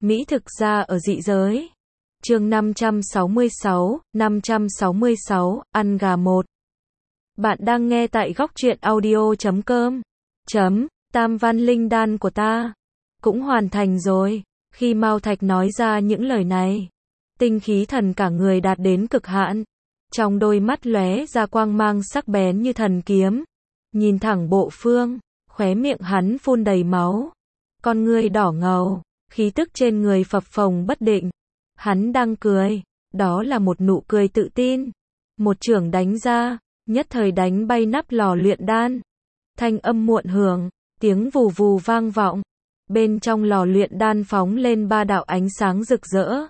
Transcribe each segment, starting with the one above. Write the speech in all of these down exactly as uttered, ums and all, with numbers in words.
Mỹ thực ra ở dị giới. Chương năm trăm sáu mươi sáu, năm trăm sáu mươi sáu, ăn gà một. Bạn đang nghe tại góc truyện audio chấm com. Chấm, tam văn linh đan của ta cũng hoàn thành rồi. Khi Mao Thạch nói ra những lời này, tinh khí thần cả người đạt đến cực hạn. Trong đôi mắt lóe ra quang mang sắc bén như thần kiếm. Nhìn thẳng Bộ Phương, khóe miệng hắn phun đầy máu. Con ngươi đỏ ngầu, khí tức trên người phập phồng bất định. Hắn đang cười, đó là một nụ cười tự tin. Một chưởng đánh ra, nhất thời đánh bay nắp lò luyện đan. Thanh âm muộn hưởng, tiếng vù vù vang vọng. Bên trong lò luyện đan phóng lên ba đạo ánh sáng rực rỡ.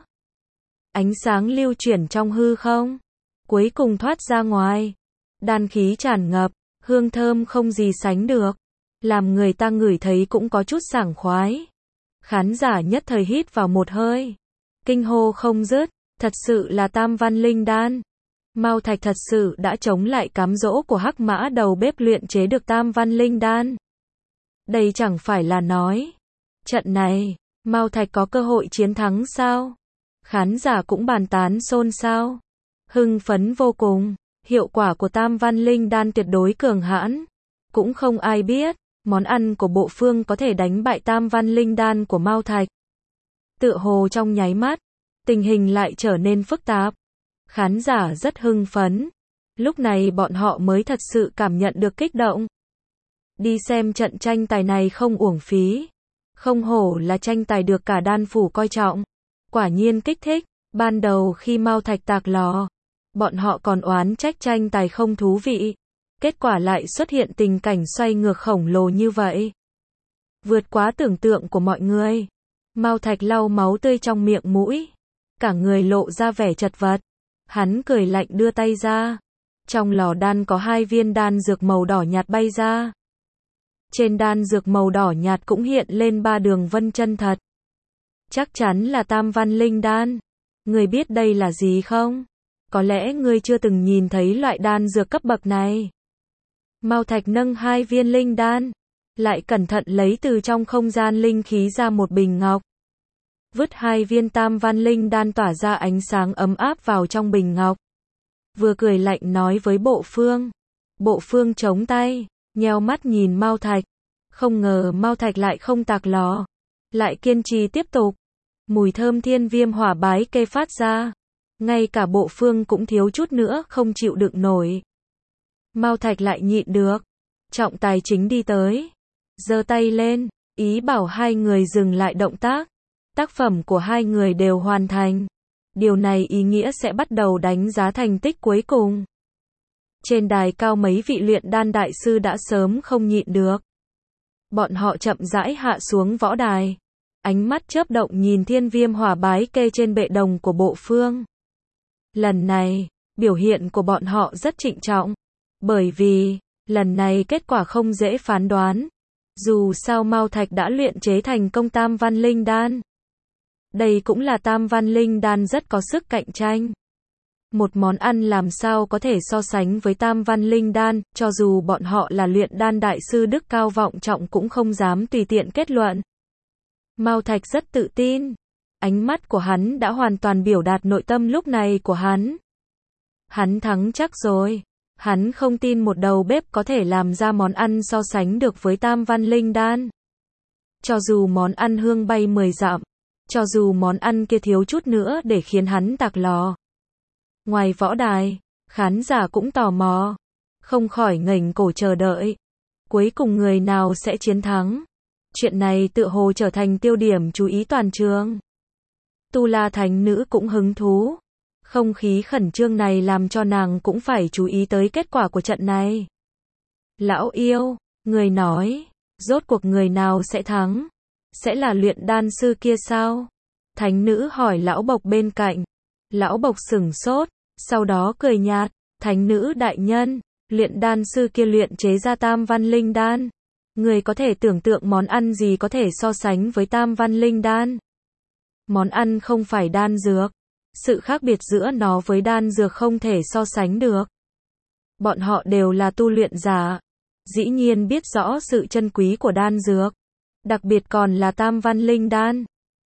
Ánh sáng lưu chuyển trong hư không, cuối cùng thoát ra ngoài. Đan khí tràn ngập, hương thơm không gì sánh được, làm người ta ngửi thấy cũng có chút sảng khoái. Khán giả nhất thời hít vào một hơi, kinh hô không dứt, thật sự là tam văn linh đan. Mao Thạch thật sự đã chống lại cám dỗ của Hắc Mã đầu bếp luyện chế được tam văn linh đan. Đây chẳng phải là nói, trận này, Mao Thạch có cơ hội chiến thắng sao? Khán giả cũng bàn tán xôn xao, hưng phấn vô cùng. Hiệu quả của tam văn linh đan tuyệt đối cường hãn. Cũng không ai biết, món ăn của Bộ Phương có thể đánh bại tam văn linh đan của Mao Thạch. Tựa hồ trong nháy mắt, tình hình lại trở nên phức tạp. Khán giả rất hưng phấn. Lúc này bọn họ mới thật sự cảm nhận được kích động. Đi xem trận tranh tài này không uổng phí. Không hổ là tranh tài được cả đan phủ coi trọng. Quả nhiên kích thích. Ban đầu khi Mao Thạch tạc lò, bọn họ còn oán trách tranh tài không thú vị. Kết quả lại xuất hiện tình cảnh xoay ngược khổng lồ như vậy. Vượt quá tưởng tượng của mọi người. Mao Thạch lau máu tươi trong miệng mũi. Cả người lộ ra vẻ chật vật. Hắn cười lạnh đưa tay ra. Trong lò đan có hai viên đan dược màu đỏ nhạt bay ra. Trên đan dược màu đỏ nhạt cũng hiện lên ba đường vân chân thật. Chắc chắn là tam văn linh đan. Người biết đây là gì không? Có lẽ ngươi chưa từng nhìn thấy loại đan dược cấp bậc này. Mao Thạch nâng hai viên linh đan, lại cẩn thận lấy từ trong không gian linh khí ra một bình ngọc. Vứt hai viên tam văn linh đan tỏa ra ánh sáng ấm áp vào trong bình ngọc. Vừa cười lạnh nói với Bộ Phương. Bộ Phương chống tay, nheo mắt nhìn Mao Thạch. Không ngờ Mao Thạch lại không tạc lò, lại kiên trì tiếp tục. Mùi thơm thiên viêm hỏa bái kê phát ra. Ngay cả Bộ Phương cũng thiếu chút nữa không chịu đựng nổi. Mao Thạch lại nhịn được. Trọng tài chính đi tới, giơ tay lên, ý bảo hai người dừng lại động tác. Tác phẩm của hai người đều hoàn thành. Điều này ý nghĩa sẽ bắt đầu đánh giá thành tích cuối cùng. Trên đài cao mấy vị luyện đan đại sư đã sớm không nhịn được. Bọn họ chậm rãi hạ xuống võ đài. Ánh mắt chớp động nhìn thiên viêm hỏa bái kê trên bệ đồng của Bộ Phương. Lần này, biểu hiện của bọn họ rất trịnh trọng. Bởi vì, lần này kết quả không dễ phán đoán. Dù sao Mao Thạch đã luyện chế thành công tam văn linh đan. Đây cũng là tam văn linh đan rất có sức cạnh tranh. Một món ăn làm sao có thể so sánh với tam văn linh đan, cho dù bọn họ là luyện đan đại sư đức cao vọng trọng cũng không dám tùy tiện kết luận. Mao Thạch rất tự tin. Ánh mắt của hắn đã hoàn toàn biểu đạt nội tâm lúc này của hắn. Hắn thắng chắc rồi. Hắn không tin một đầu bếp có thể làm ra món ăn so sánh được với tam văn linh đan. Cho dù món ăn hương bay mười dặm, cho dù món ăn kia thiếu chút nữa để khiến hắn tạc lò. Ngoài võ đài, khán giả cũng tò mò, không khỏi ngẩng cổ chờ đợi. Cuối cùng người nào sẽ chiến thắng? Chuyện này tựa hồ trở thành tiêu điểm chú ý toàn trường. Tu La Thánh Nữ cũng hứng thú. Không khí khẩn trương này làm cho nàng cũng phải chú ý tới kết quả của trận này. Lão yêu, người nói, rốt cuộc người nào sẽ thắng? Sẽ là luyện đan sư kia sao? Thánh Nữ hỏi Lão Bộc bên cạnh. Lão Bộc sửng sốt, sau đó cười nhạt. Thánh Nữ đại nhân, luyện đan sư kia luyện chế ra tam văn linh đan. Người có thể tưởng tượng món ăn gì có thể so sánh với tam văn linh đan? Món ăn không phải đan dược. Sự khác biệt giữa nó với đan dược không thể so sánh được. Bọn họ đều là tu luyện giả. Dĩ nhiên biết rõ sự chân quý của đan dược. Đặc biệt còn là tam văn linh đan.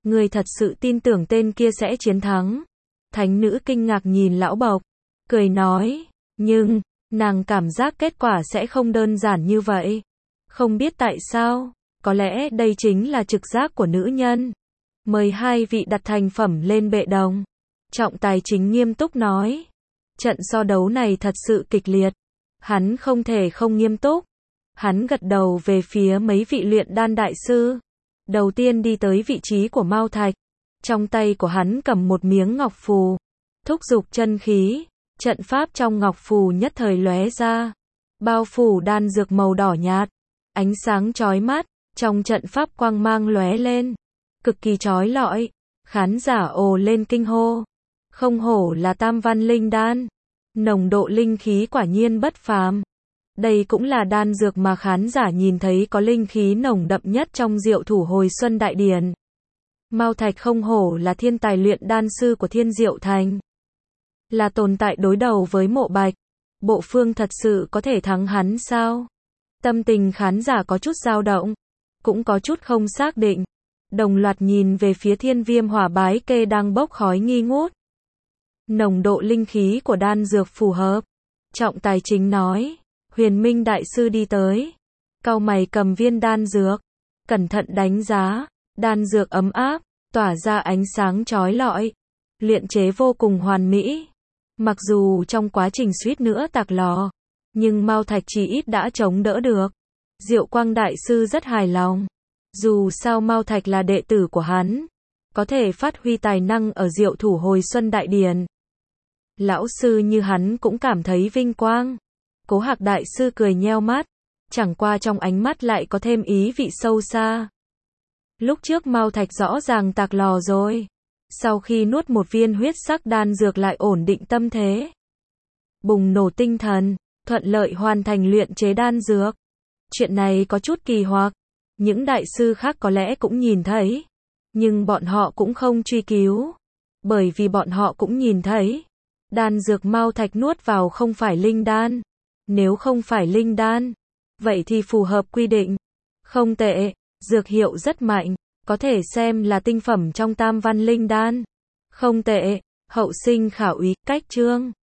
Ngươi thật sự tin tưởng tên kia sẽ chiến thắng? Thánh nữ kinh ngạc nhìn lão bộc, cười nói, nhưng, nàng cảm giác kết quả sẽ không đơn giản như vậy. Không biết tại sao, có lẽ đây chính là trực giác của nữ nhân. Mời hai vị đặt thành phẩm lên bệ đồng. Trọng tài chính nghiêm túc nói. Trận so đấu này thật sự kịch liệt. Hắn không thể không nghiêm túc. Hắn gật đầu về phía mấy vị luyện đan đại sư. Đầu tiên đi tới vị trí của Mao Thạch. Trong tay của hắn cầm một miếng ngọc phù. Thúc giục chân khí. Trận pháp trong ngọc phù nhất thời lóe ra. Bao phủ đan dược màu đỏ nhạt. Ánh sáng chói mắt. Trong trận pháp quang mang lóe lên. Cực kỳ chói lọi. Khán giả ồ lên kinh hô. Không hổ là tam văn linh đan. Nồng độ linh khí quả nhiên bất phàm. Đây cũng là đan dược mà khán giả nhìn thấy có linh khí nồng đậm nhất trong Diệu Thủ Hồi Xuân Đại Điển. Mao Thạch không hổ là thiên tài luyện đan sư của Thiên Diệu Thành. Là tồn tại đối đầu với Mộ Bạch. Bộ Phương thật sự có thể thắng hắn sao? Tâm tình khán giả có chút dao động. Cũng có chút không xác định. Đồng loạt nhìn về phía Thiên Viêm Hỏa Bái Kê đang bốc khói nghi ngút. Nồng độ linh khí của đan dược phù hợp. Trọng tài chính nói. Huyền Minh Đại Sư đi tới. Cau mày cầm viên đan dược. Cẩn thận đánh giá. Đan dược ấm áp. Tỏa ra ánh sáng chói lọi. Luyện chế vô cùng hoàn mỹ. Mặc dù trong quá trình suýt nữa tạc lò. Nhưng Mao Thạch chỉ ít đã chống đỡ được. Diệu Quang Đại Sư rất hài lòng. Dù sao Mao Thạch là đệ tử của hắn. Có thể phát huy tài năng ở Diệu Thủ Hồi Xuân Đại Điển. Lão sư như hắn cũng cảm thấy vinh quang. Cố Hạc Đại Sư cười nheo mắt. Chẳng qua trong ánh mắt lại có thêm ý vị sâu xa. Lúc trước Mao Thạch rõ ràng tạc lò rồi. Sau khi nuốt một viên huyết sắc đan dược lại ổn định tâm thế. Bùng nổ tinh thần, thuận lợi hoàn thành luyện chế đan dược. Chuyện này có chút kỳ hoặc. Những đại sư khác có lẽ cũng nhìn thấy. Nhưng bọn họ cũng không truy cứu. Bởi vì bọn họ cũng nhìn thấy. Đan dược Mao Thạch nuốt vào không phải linh đan. Nếu không phải linh đan, vậy thì phù hợp quy định. Không tệ, dược hiệu rất mạnh, có thể xem là tinh phẩm trong tam văn linh đan. Không tệ, hậu sinh khảo úy, cách chương.